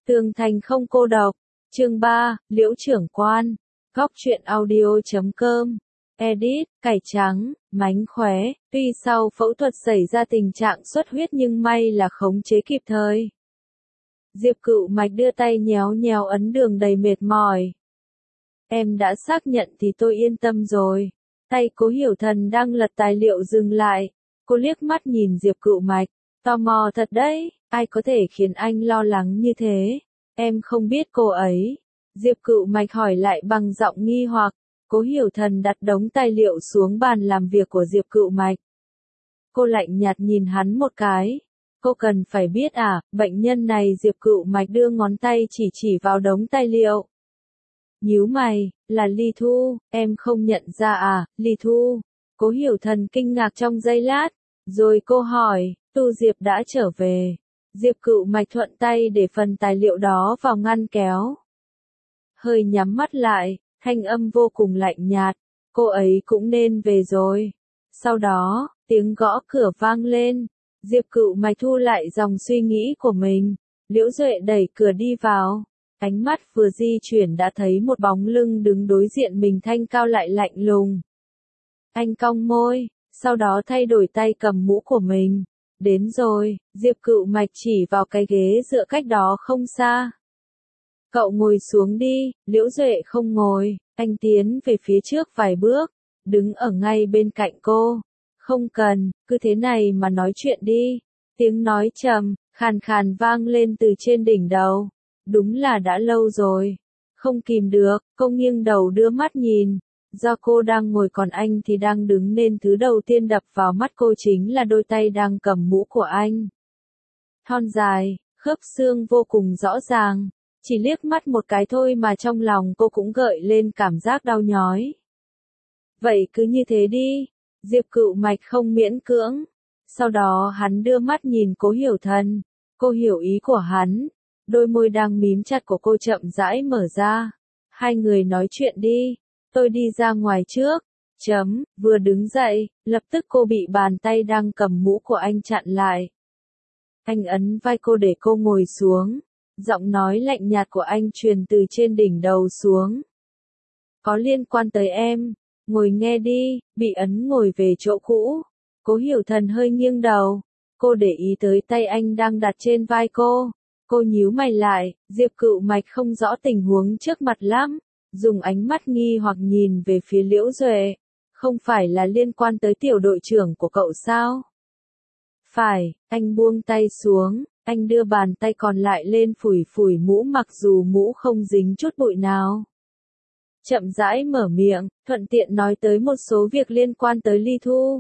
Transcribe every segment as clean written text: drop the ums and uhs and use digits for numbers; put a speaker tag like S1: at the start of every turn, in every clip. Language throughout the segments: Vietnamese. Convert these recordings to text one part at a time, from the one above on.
S1: Tường thành không cô độc. Chương 3, Liễu trưởng quan. Góc truyện audio.com. Edit, cải trắng, mánh khóe. Tuy sau phẫu thuật xảy ra tình trạng xuất huyết nhưng may là khống chế kịp thời. Diệp Cựu Mạch đưa tay nhéo nhéo ấn Đường đầy mệt mỏi. Em đã xác nhận thì tôi yên tâm rồi. Tay Cố Hiểu Thần đang lật tài liệu dừng lại. Cô liếc mắt nhìn Diệp Cựu Mạch. Tò mò thật đấy, ai có thể khiến anh lo lắng như thế? Em không biết cô ấy. Diệp Cựu Mạch hỏi lại bằng giọng nghi hoặc. Cố Hiểu Thần đặt đống tài liệu xuống bàn làm việc của Diệp Cựu Mạch. Cô lạnh nhạt nhìn hắn một cái. Cô cần phải biết à, bệnh nhân này Diệp Cựu Mạch đưa ngón tay chỉ vào đống tài liệu. Nhíu mày, là Ly Thu, em không nhận ra à, Ly Thu. Cố Hiểu Thần kinh ngạc trong giây lát, rồi cô hỏi, Tu Diệp đã trở về. Diệp Cựu Mạch thuận tay để phần tài liệu đó vào ngăn kéo. Hơi nhắm mắt lại, thanh âm vô cùng lạnh nhạt, cô ấy cũng nên về rồi. Sau đó, tiếng gõ cửa vang lên, Diệp Cựu Mạch thu lại dòng suy nghĩ của mình. Liễu Duệ đẩy cửa đi vào, ánh mắt vừa di chuyển đã thấy một bóng lưng đứng đối diện mình thanh cao lại lạnh lùng. Anh cong môi, sau đó thay đổi tay cầm mũ của mình. Đến rồi, Diệp Cựu Mạch chỉ vào cái ghế dựa cách đó không xa. Cậu ngồi xuống đi, Liễu Duệ không ngồi, anh tiến về phía trước vài bước, đứng ở ngay bên cạnh cô. Không cần, cứ thế này mà nói chuyện đi. Tiếng nói trầm, khàn khàn vang lên từ trên đỉnh đầu. Đúng là đã lâu rồi. Không kìm được, cô nghiêng đầu đưa mắt nhìn. Do cô đang ngồi còn anh thì đang đứng nên thứ đầu tiên đập vào mắt cô chính là đôi tay đang cầm mũ của anh. Thon dài, khớp xương vô cùng rõ ràng. Chỉ liếc mắt một cái thôi mà trong lòng cô cũng gợi lên cảm giác đau nhói. Vậy cứ như thế đi. Diệp Cựu Mạch không miễn cưỡng. Sau đó hắn đưa mắt nhìn Cố Hiểu Thần. Cô hiểu ý của hắn. Đôi môi đang mím chặt của cô chậm rãi mở ra. Hai người nói chuyện đi. Tôi đi ra ngoài trước. Vừa đứng dậy, lập tức cô bị bàn tay đang cầm mũ của anh chặn lại. Anh ấn vai cô để cô ngồi xuống. Giọng nói lạnh nhạt của anh truyền từ trên đỉnh đầu xuống. Có liên quan tới em. Ngồi nghe đi, bị ấn ngồi về chỗ cũ. Cố Hiểu Thần hơi nghiêng đầu. Cô để ý tới tay anh đang đặt trên vai cô. Cô nhíu mày lại, Diệp Cựu Mạch không rõ tình huống trước mặt lắm. Dùng ánh mắt nghi hoặc nhìn về phía Liễu Duệ. Không phải là liên quan tới tiểu đội trưởng của cậu sao? Phải, anh buông tay xuống, anh đưa bàn tay còn lại lên phủi phủi mũ mặc dù mũ không dính chút bụi nào. Chậm rãi mở miệng, thuận tiện nói tới một số việc liên quan tới Ly Thu.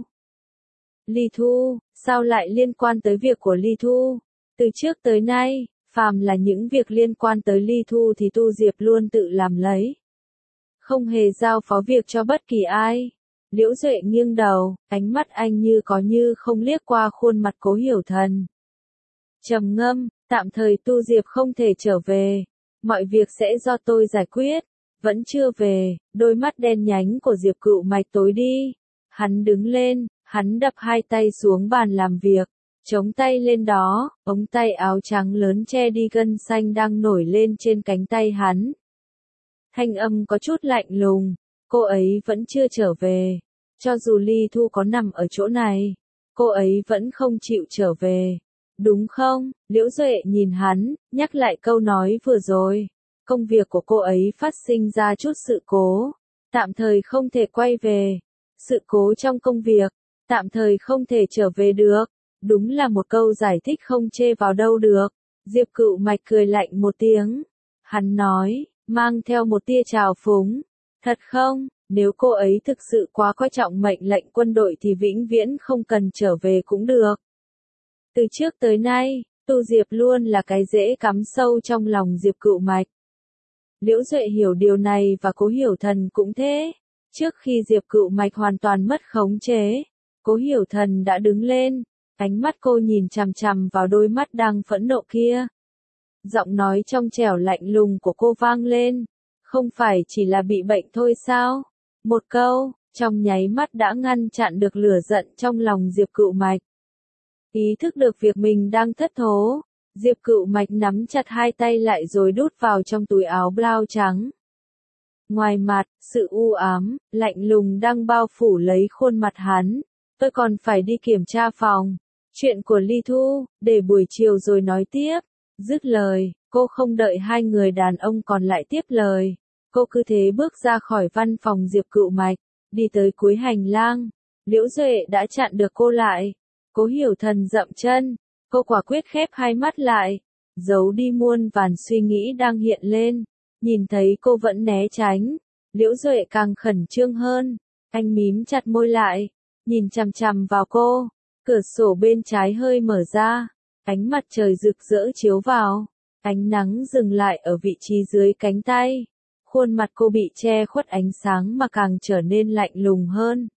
S1: Ly Thu, sao lại liên quan tới việc của Ly Thu? Từ trước tới nay, phàm là những việc liên quan tới Ly Thu thì Tu Diệp luôn tự làm lấy. Không hề giao phó việc cho bất kỳ ai. Liễu Duệ nghiêng đầu, ánh mắt anh như có như không liếc qua khuôn mặt Cố Hiểu Thần. Trầm ngâm, tạm thời Tu Diệp không thể trở về. Mọi việc sẽ do tôi giải quyết. Vẫn chưa về, đôi mắt đen nhánh của Diệp Cựu Mạch tối đi. Hắn đứng lên, hắn đập hai tay xuống bàn làm việc. Chống tay lên đó, ống tay áo trắng lớn che đi gân xanh đang nổi lên trên cánh tay hắn. Thanh âm có chút lạnh lùng, cô ấy vẫn chưa trở về. Cho dù Ly Thu có nằm ở chỗ này, cô ấy vẫn không chịu trở về. Đúng không? Liễu Duệ nhìn hắn, nhắc lại câu nói vừa rồi. Công việc của cô ấy phát sinh ra chút sự cố, tạm thời không thể quay về. Sự cố trong công việc, tạm thời không thể trở về được. Đúng là một câu giải thích không chê vào đâu được. Diệp Cựu Mạch cười lạnh một tiếng. Hắn nói, mang theo một tia trào phúng. Thật không, nếu cô ấy thực sự quá coi trọng mệnh lệnh quân đội thì vĩnh viễn không cần trở về cũng được. Từ trước tới nay, Tu Diệp luôn là cái rễ cắm sâu trong lòng Diệp Cựu Mạch. Liễu Duệ hiểu điều này và Cố Hiểu Thần cũng thế. Trước khi Diệp Cựu Mạch hoàn toàn mất khống chế, Cố Hiểu Thần đã đứng lên, ánh mắt cô nhìn chằm chằm vào đôi mắt đang phẫn nộ kia. Giọng nói trong trẻo lạnh lùng của cô vang lên, không phải chỉ là bị bệnh thôi sao? Một câu, trong nháy mắt đã ngăn chặn được lửa giận trong lòng Diệp Cựu Mạch. Ý thức được việc mình đang thất thố, Diệp Cựu Mạch nắm chặt hai tay lại rồi đút vào trong túi áo blau trắng. Ngoài mặt, sự u ám, lạnh lùng đang bao phủ lấy khuôn mặt hắn. Tôi còn phải đi kiểm tra phòng. Chuyện của Ly Thu, để buổi chiều rồi nói tiếp. Dứt lời, cô không đợi hai người đàn ông còn lại tiếp lời. Cô cứ thế bước ra khỏi văn phòng Diệp Cựu Mạch, đi tới cuối hành lang. Liễu Duệ đã chặn được cô lại. Cố Hiểu Thần dậm chân. Cô quả quyết khép hai mắt lại, giấu đi muôn vàn suy nghĩ đang hiện lên. Nhìn thấy cô vẫn né tránh, Liễu Duệ càng khẩn trương hơn. Anh mím chặt môi lại, nhìn chằm chằm vào cô. Cửa sổ bên trái hơi mở ra, ánh mặt trời rực rỡ chiếu vào. Ánh nắng dừng lại ở vị trí dưới cánh tay. Khuôn mặt cô bị che khuất ánh sáng mà càng trở nên lạnh lùng hơn.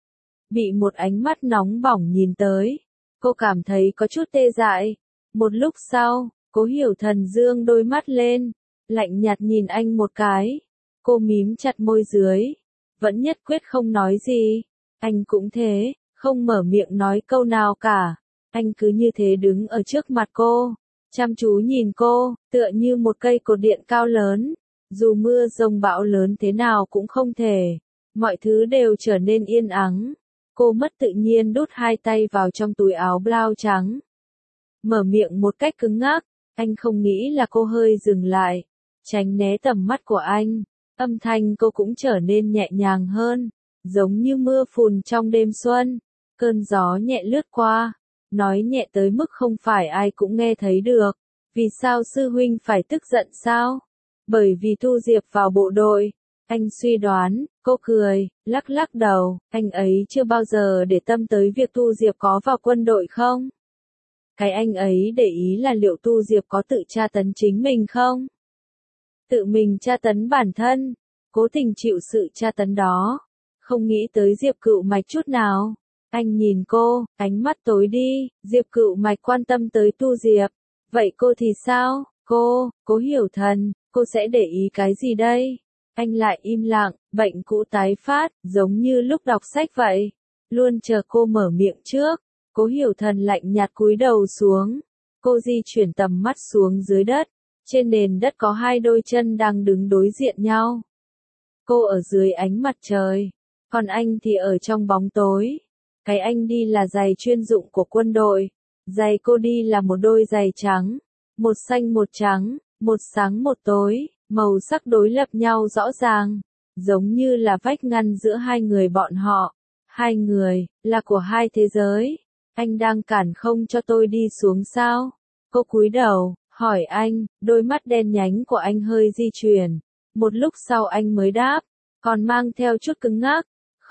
S1: Bị một ánh mắt nóng bỏng nhìn tới, cô cảm thấy có chút tê dại. Một lúc sau, Cố Hiểu Thần dương đôi mắt lên, lạnh nhạt nhìn anh một cái. Cô mím chặt môi dưới, vẫn nhất quyết không nói gì. Anh cũng thế, không mở miệng nói câu nào cả. Anh cứ như thế đứng ở trước mặt cô, chăm chú nhìn cô, tựa như một cây cột điện cao lớn. Dù mưa giông bão lớn thế nào cũng không thể. Mọi thứ đều trở nên yên ắng. Cô mất tự nhiên đút hai tay vào trong túi áo blau trắng. Mở miệng một cách cứng ngắc, anh không nghĩ là cô hơi dừng lại, tránh né tầm mắt của anh. Âm thanh cô cũng trở nên nhẹ nhàng hơn, giống như mưa phùn trong đêm xuân. Cơn gió nhẹ lướt qua, nói nhẹ tới mức không phải ai cũng nghe thấy được. Vì sao sư huynh phải tức giận sao? Bởi vì Thu Diệp vào bộ đội. Anh suy đoán, cô cười, lắc lắc đầu, anh ấy chưa bao giờ để tâm tới việc Thu Diệp có vào quân đội không? Cái anh ấy để ý là liệu Thu Diệp có tự tra tấn chính mình không? Tự mình tra tấn bản thân, cố tình chịu sự tra tấn đó, không nghĩ tới Diệp Cựu Mạch chút nào. Anh nhìn cô, ánh mắt tối đi. Diệp Cựu Mạch quan tâm tới Thu Diệp. Vậy cô thì sao? Cố Hiểu Thần, cô sẽ để ý cái gì đây? Anh lại im lặng, bệnh cũ tái phát, giống như lúc đọc sách vậy. Luôn chờ cô mở miệng trước. Cố Hiểu Thần lạnh nhạt cúi đầu xuống. Cô di chuyển tầm mắt xuống dưới đất. Trên nền đất có hai đôi chân đang đứng đối diện nhau. Cô ở dưới ánh mặt trời, còn anh thì ở trong bóng tối. Cái anh đi là giày chuyên dụng của quân đội. Giày cô đi là một đôi giày trắng. Một xanh một trắng, một sáng một tối. Màu sắc đối lập nhau rõ ràng, giống như là vách ngăn giữa hai người bọn họ. Hai người, là của hai thế giới. Anh đang cản không cho tôi đi xuống sao? Cô cúi đầu, hỏi anh, đôi mắt đen nhánh của anh hơi di chuyển. Một lúc sau anh mới đáp, còn mang theo chút cứng ngắc.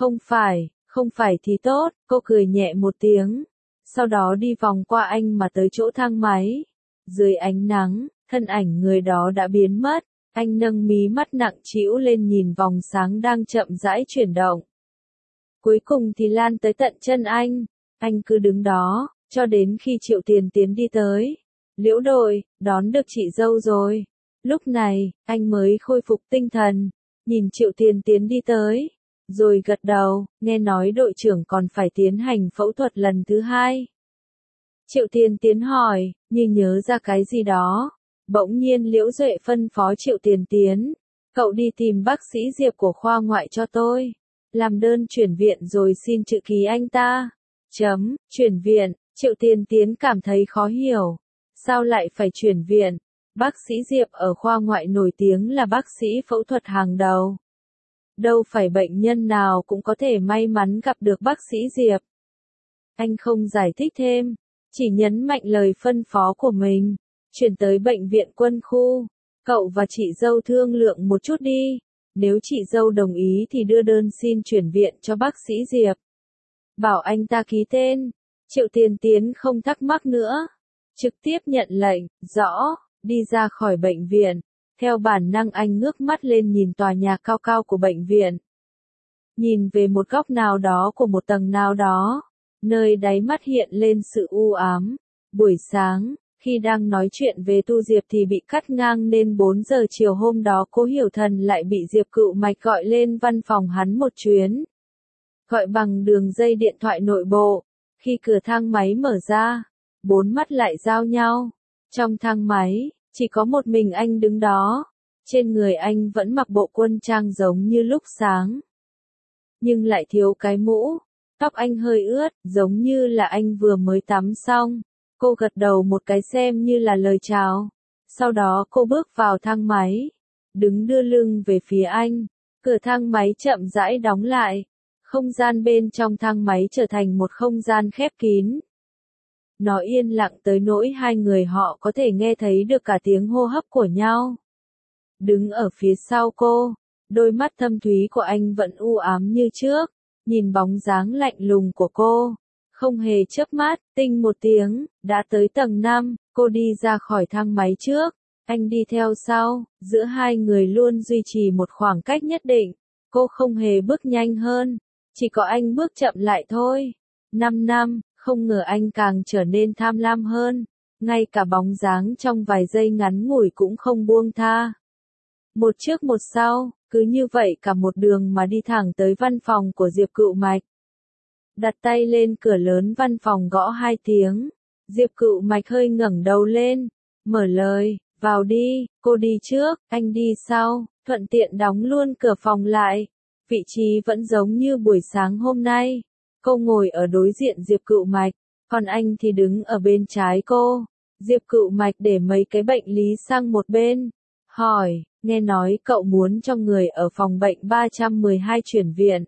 S1: Không phải thì tốt, cô cười nhẹ một tiếng. Sau đó đi vòng qua anh mà tới chỗ thang máy. Dưới ánh nắng, thân ảnh người đó đã biến mất. Anh nâng mí mắt nặng trĩu lên nhìn vòng sáng đang chậm rãi chuyển động. Cuối cùng thì lan tới tận chân anh cứ đứng đó, cho đến khi Triệu Tiền Tiến đi tới. Liễu đội, đón được chị dâu rồi. Lúc này, anh mới khôi phục tinh thần, nhìn Triệu Tiền Tiến đi tới, rồi gật đầu, nghe nói đội trưởng còn phải tiến hành phẫu thuật lần thứ hai. Triệu Tiền Tiến hỏi, như nhớ ra cái gì đó. Bỗng nhiên Liễu Duệ phân phó Triệu Tiền Tiến, cậu đi tìm bác sĩ Diệp của khoa ngoại cho tôi. Làm đơn chuyển viện rồi xin chữ ký anh ta. Chuyển viện, Triệu Tiền Tiến cảm thấy khó hiểu. Sao lại phải chuyển viện? Bác sĩ Diệp ở khoa ngoại nổi tiếng là bác sĩ phẫu thuật hàng đầu. Đâu phải bệnh nhân nào cũng có thể may mắn gặp được bác sĩ Diệp. Anh không giải thích thêm, chỉ nhấn mạnh lời phân phó của mình. Chuyển tới bệnh viện quân khu. Cậu và chị dâu thương lượng một chút đi. Nếu chị dâu đồng ý thì đưa đơn xin chuyển viện cho bác sĩ Diệp. Bảo anh ta ký tên. Triệu Tiền Tiến không thắc mắc nữa. Trực tiếp nhận lệnh, rõ, đi ra khỏi bệnh viện. Theo bản năng anh ngước mắt lên nhìn tòa nhà cao cao của bệnh viện. Nhìn về một góc nào đó của một tầng nào đó. Nơi đáy mắt hiện lên sự u ám. Buổi sáng, khi đang nói chuyện về Thu Diệp thì bị cắt ngang nên 4 giờ chiều hôm đó Cố Hiểu Thần lại bị Diệp Cựu Mạch gọi lên văn phòng hắn một chuyến. Gọi bằng đường dây điện thoại nội bộ. Khi cửa thang máy mở ra, bốn mắt lại giao nhau. Trong thang máy, chỉ có một mình anh đứng đó. Trên người anh vẫn mặc bộ quân trang giống như lúc sáng. Nhưng lại thiếu cái mũ. Tóc anh hơi ướt, giống như là anh vừa mới tắm xong. Cô gật đầu một cái xem như là lời chào. Sau đó cô bước vào thang máy. Đứng đưa lưng về phía anh. Cửa thang máy chậm rãi đóng lại. Không gian bên trong thang máy trở thành một không gian khép kín. Nó yên lặng tới nỗi hai người họ có thể nghe thấy được cả tiếng hô hấp của nhau. Đứng ở phía sau cô, đôi mắt thâm thúy của anh vẫn u ám như trước, nhìn bóng dáng lạnh lùng của cô. Không hề chớp mắt, tinh một tiếng, đã tới tầng 5, cô đi ra khỏi thang máy trước, anh đi theo sau, giữa hai người luôn duy trì một khoảng cách nhất định. Cô không hề bước nhanh hơn, chỉ có anh bước chậm lại thôi. 5 năm, không ngờ anh càng trở nên tham lam hơn, ngay cả bóng dáng trong vài giây ngắn ngủi cũng không buông tha. Một trước một sau, cứ như vậy cả một đường mà đi thẳng tới văn phòng của Diệp Cựu Mạch. Đặt tay lên cửa lớn văn phòng gõ 2 tiếng, Diệp Cựu Mạch hơi ngẩng đầu lên, mở lời, vào đi, cô đi trước, anh đi sau, thuận tiện đóng luôn cửa phòng lại. Vị trí vẫn giống như buổi sáng hôm nay. Cô ngồi ở đối diện Diệp Cựu Mạch, còn anh thì đứng ở bên trái cô. Diệp Cựu Mạch để mấy cái bệnh lý sang một bên, hỏi, nghe nói cậu muốn cho người ở phòng bệnh 312 chuyển viện.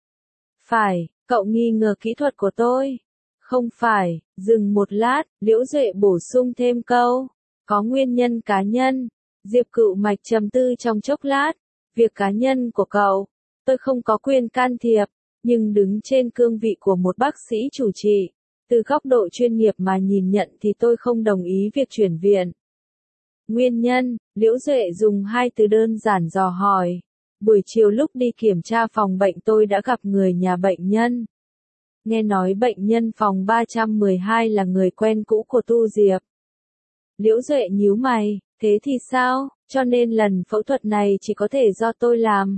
S1: Phải, cậu nghi ngờ kỹ thuật của tôi. Không phải, dừng một lát, Liễu Duệ bổ sung thêm câu, có nguyên nhân cá nhân. Diệp Cựu Mạch trầm tư trong chốc lát, việc cá nhân của cậu, tôi không có quyền can thiệp. Nhưng đứng trên cương vị của một bác sĩ chủ trị, từ góc độ chuyên nghiệp mà nhìn nhận thì tôi không đồng ý việc chuyển viện. Nguyên nhân, Liễu Duệ dùng 2 từ đơn giản dò hỏi. Buổi chiều lúc đi kiểm tra phòng bệnh tôi đã gặp người nhà bệnh nhân. Nghe nói bệnh nhân phòng 312 là người quen cũ của Tu Diệp. Liễu Duệ nhíu mày, thế thì sao, cho nên lần phẫu thuật này chỉ có thể do tôi làm.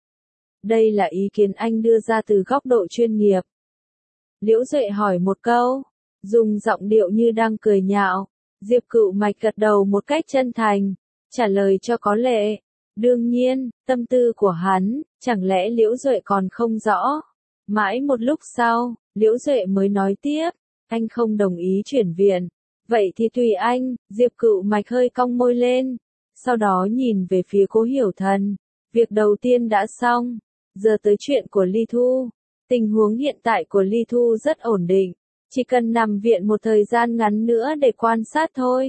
S1: Đây là ý kiến anh đưa ra từ góc độ chuyên nghiệp. Liễu Duệ hỏi một câu, dùng giọng điệu như đang cười nhạo. Diệp Cựu Mạch gật đầu một cách chân thành, trả lời cho có lệ. Đương nhiên, tâm tư của hắn, chẳng lẽ Liễu Duệ còn không rõ. Mãi một lúc sau, Liễu Duệ mới nói tiếp, anh không đồng ý chuyển viện. Vậy thì tùy anh, Diệp Cựu Mạch hơi cong môi lên. Sau đó nhìn về phía Cố Hiểu Thần. Việc đầu tiên đã xong. Giờ tới chuyện của Ly Thu. Tình huống hiện tại của Ly Thu rất ổn định. Chỉ cần nằm viện một thời gian ngắn nữa để quan sát thôi.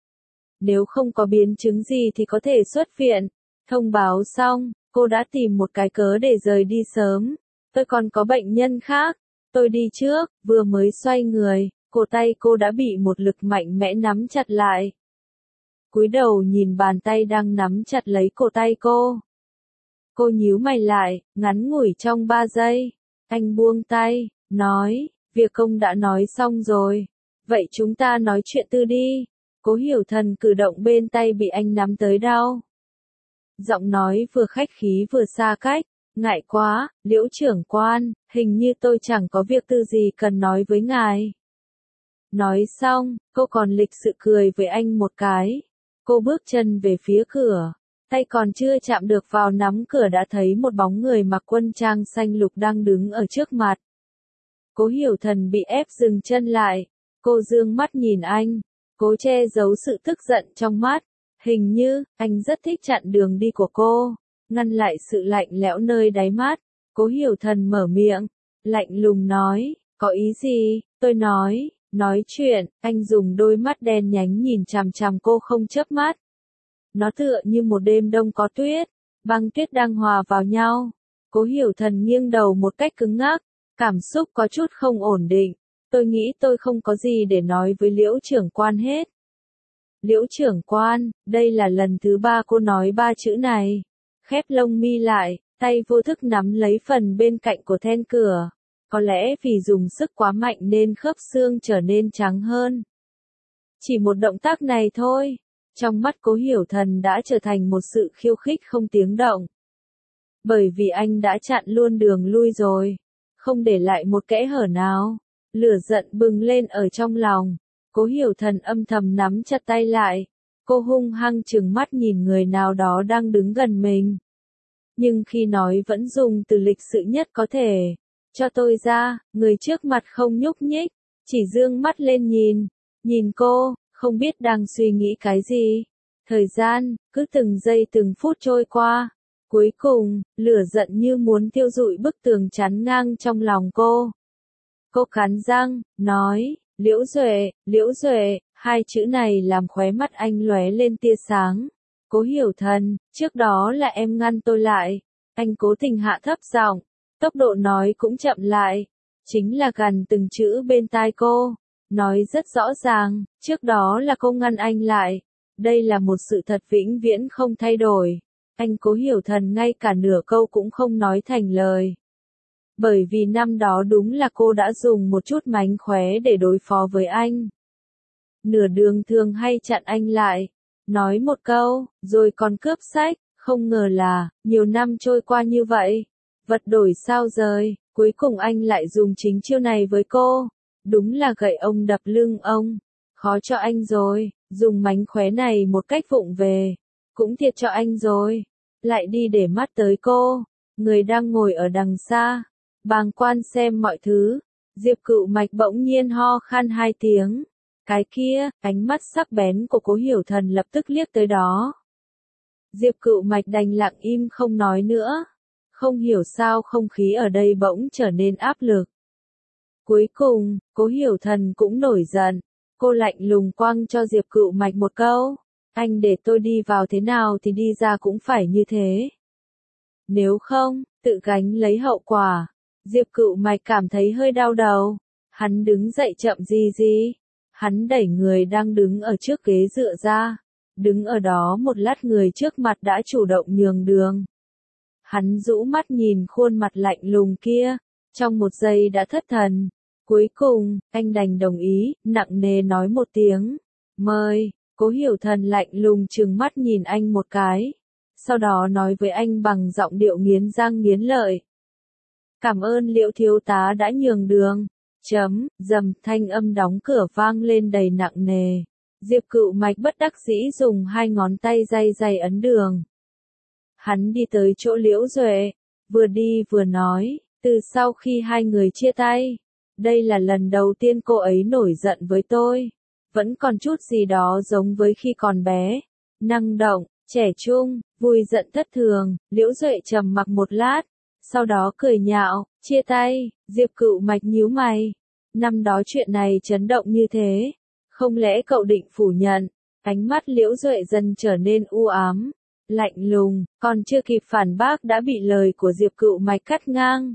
S1: Nếu không có biến chứng gì thì có thể xuất viện. Thông báo xong, cô đã tìm một cái cớ để rời đi sớm. Tôi còn có bệnh nhân khác. Tôi đi trước, vừa mới xoay người, cổ tay cô đã bị một lực mạnh mẽ nắm chặt lại. Cúi đầu nhìn bàn tay đang nắm chặt lấy cổ tay cô. Cô nhíu mày lại, ngắn ngủi trong 3 giây. Anh buông tay, nói, việc công đã nói xong rồi. Vậy chúng ta nói chuyện tư đi. Cố Hiểu Thần cử động bên tay bị anh nắm tới đau. Giọng nói vừa khách khí vừa xa cách. Ngại quá, Liễu trưởng quan, hình như tôi chẳng có việc tư gì cần nói với ngài. Nói xong, cô còn lịch sự cười với anh một cái. Cô bước chân về phía cửa. Tay còn chưa chạm được vào nắm cửa đã thấy một bóng người mặc quân trang xanh lục đang đứng ở trước mặt. Cố Hiểu Thần bị ép dừng chân lại. Cô dương mắt nhìn anh. Cố che giấu sự tức giận trong mắt. Hình như, anh rất thích chặn đường đi của cô. Ngăn lại sự lạnh lẽo nơi đáy mắt. Cố Hiểu Thần mở miệng. Lạnh lùng nói. Có ý gì? Tôi nói chuyện. Anh dùng đôi mắt đen nhánh nhìn chằm chằm cô không chớp mắt. Nó tựa như một đêm đông có tuyết. Băng tuyết đang hòa vào nhau. Cố Hiểu Thần nghiêng đầu một cách cứng ngắc. Cảm xúc có chút không ổn định. Tôi nghĩ tôi không có gì để nói với Liễu trưởng quan hết. Liễu trưởng quan, đây là lần thứ 3 cô nói 3 chữ này. Khép lông mi lại, tay vô thức nắm lấy phần bên cạnh của then cửa. Có lẽ vì dùng sức quá mạnh nên khớp xương trở nên trắng hơn. Chỉ một động tác này thôi. Trong mắt Cố Hiểu Thần đã trở thành một sự khiêu khích không tiếng động. Bởi vì anh đã chặn luôn đường lui rồi. Không để lại một kẽ hở nào. Lửa giận bừng lên ở trong lòng. Cố Hiểu Thần âm thầm nắm chặt tay lại. Cô hung hăng trừng mắt nhìn người nào đó đang đứng gần mình. Nhưng khi nói vẫn dùng từ lịch sự nhất có thể. Cho tôi ra, người trước mặt không nhúc nhích, chỉ dương mắt lên nhìn cô, không biết đang suy nghĩ cái gì. Thời gian, cứ từng giây từng phút trôi qua. Cuối cùng, lửa giận như muốn thiêu rụi bức tường chắn ngang trong lòng cô. Cô cắn răng, nói, Liễu Duệ, hai chữ này làm khóe mắt anh lóe lên tia sáng. Cố Hiểu Thần, trước đó là em ngăn tôi lại. Anh cố tình hạ thấp giọng, tốc độ nói cũng chậm lại. Chính là gần từng chữ bên tai cô. Nói rất rõ ràng, trước đó là cô ngăn anh lại. Đây là một sự thật vĩnh viễn không thay đổi. Anh Cố Hiểu Thần ngay cả nửa câu cũng không nói thành lời. Bởi vì năm đó đúng là cô đã dùng một chút mánh khóe để đối phó với anh. Nửa đường thường hay chặn anh lại, nói một câu, rồi còn cướp sách, không ngờ là, nhiều năm trôi qua như vậy, vật đổi sao rời, cuối cùng anh lại dùng chính chiêu này với cô. Đúng là gậy ông đập lưng ông, khó cho anh rồi, dùng mánh khóe này một cách vụng về, cũng thiệt cho anh rồi. Lại đi để mắt tới cô, người đang ngồi ở đằng xa, bàng quan xem mọi thứ. Diệp Cựu Mạch bỗng nhiên ho khan hai tiếng. Cái kia, ánh mắt sắc bén của Cố Hiểu Thần lập tức liếc tới đó. Diệp Cựu Mạch đành lặng im không nói nữa. Không hiểu sao không khí ở đây bỗng trở nên áp lực. Cuối cùng, Cố Hiểu Thần cũng nổi giận. Cô lạnh lùng quăng cho Diệp Cựu Mạch một câu. Anh để tôi đi vào thế nào thì đi ra cũng phải như thế. Nếu không, tự gánh lấy hậu quả. Diệp Cựu Mạch cảm thấy hơi đau đầu. Hắn đứng dậy chậm gì. Hắn đẩy người đang đứng ở trước ghế dựa ra. Đứng ở đó một lát người trước mặt đã chủ động nhường đường. Hắn rũ mắt nhìn khuôn mặt lạnh lùng kia. Trong một giây đã thất thần. Cuối cùng, anh đành đồng ý, nặng nề nói một tiếng. Mời. Cố Hiểu Thần lạnh lùng trừng mắt nhìn anh một cái. Sau đó nói với anh bằng giọng điệu nghiến răng nghiến lợi. Cảm ơn Liễu thiếu tá đã nhường đường. Dầm thanh âm đóng cửa vang lên đầy nặng nề. Diệp Cựu Mạch bất đắc dĩ dùng hai ngón tay day ấn đường. Hắn đi tới chỗ Liễu Duệ, vừa đi vừa nói, từ sau khi hai người chia tay, đây là lần đầu tiên cô ấy nổi giận với tôi. Vẫn còn chút gì đó giống với khi còn bé. Năng động, trẻ trung, vui giận thất thường. Liễu Duệ trầm mặc một lát, sau đó cười nhạo, chia tay. Diệp Cựu Mạch nhíu mày. Năm đó chuyện này chấn động như thế, không lẽ cậu định phủ nhận? Ánh mắt Liễu Duệ dần trở nên u ám, lạnh lùng, còn chưa kịp phản bác đã bị lời của Diệp Cựu Mạch cắt ngang.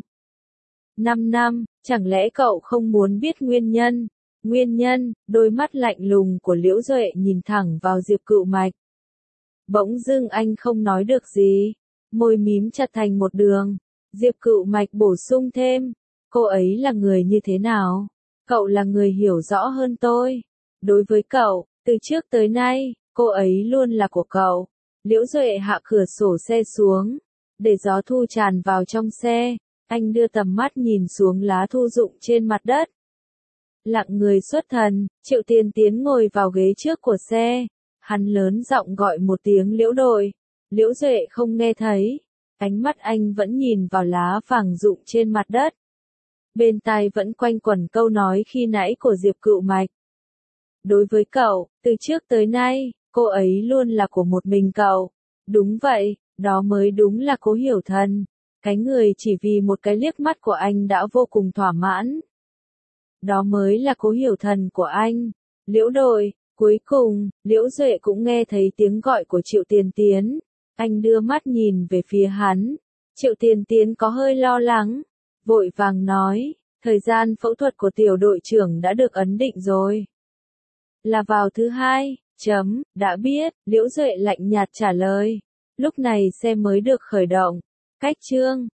S1: 5 năm, chẳng lẽ cậu không muốn biết nguyên nhân? Nguyên nhân, đôi mắt lạnh lùng của Liễu Duệ nhìn thẳng vào Diệp Cựu Mạch. Bỗng dưng anh không nói được gì, môi mím chặt thành một đường. Diệp Cựu Mạch bổ sung thêm, cô ấy là người như thế nào? Cậu là người hiểu rõ hơn tôi. Đối với cậu, từ trước tới nay, cô ấy luôn là của cậu. Liễu Duệ hạ cửa sổ xe xuống, để gió thu tràn vào trong xe. Anh đưa tầm mắt nhìn xuống lá thu rụng trên mặt đất. Lặng người xuất thần, Triệu Tiên Tiến ngồi vào ghế trước của xe. Hắn lớn giọng gọi một tiếng Liễu đội. Liễu Duệ không nghe thấy. Ánh mắt anh vẫn nhìn vào lá vàng rụng trên mặt đất. Bên tai vẫn quanh quẩn câu nói khi nãy của Diệp Cựu Mạch. Đối với cậu, từ trước tới nay, cô ấy luôn là của một mình cậu. Đúng vậy, đó mới đúng là Cố Hiểu Thần. Cái người chỉ vì một cái liếc mắt của anh đã vô cùng thỏa mãn. Đó mới là Cố Hiểu Thần của anh. Liễu đội. Cuối cùng, Liễu Duệ cũng nghe thấy tiếng gọi của Triệu Tiên Tiến. Anh đưa mắt nhìn về phía hắn. Triệu Tiên Tiến có hơi lo lắng. Vội vàng nói, thời gian phẫu thuật của tiểu đội trưởng đã được ấn định rồi. Là vào thứ hai. Đã biết, Liễu Duệ lạnh nhạt trả lời. Lúc này xe mới được khởi động. Cách chương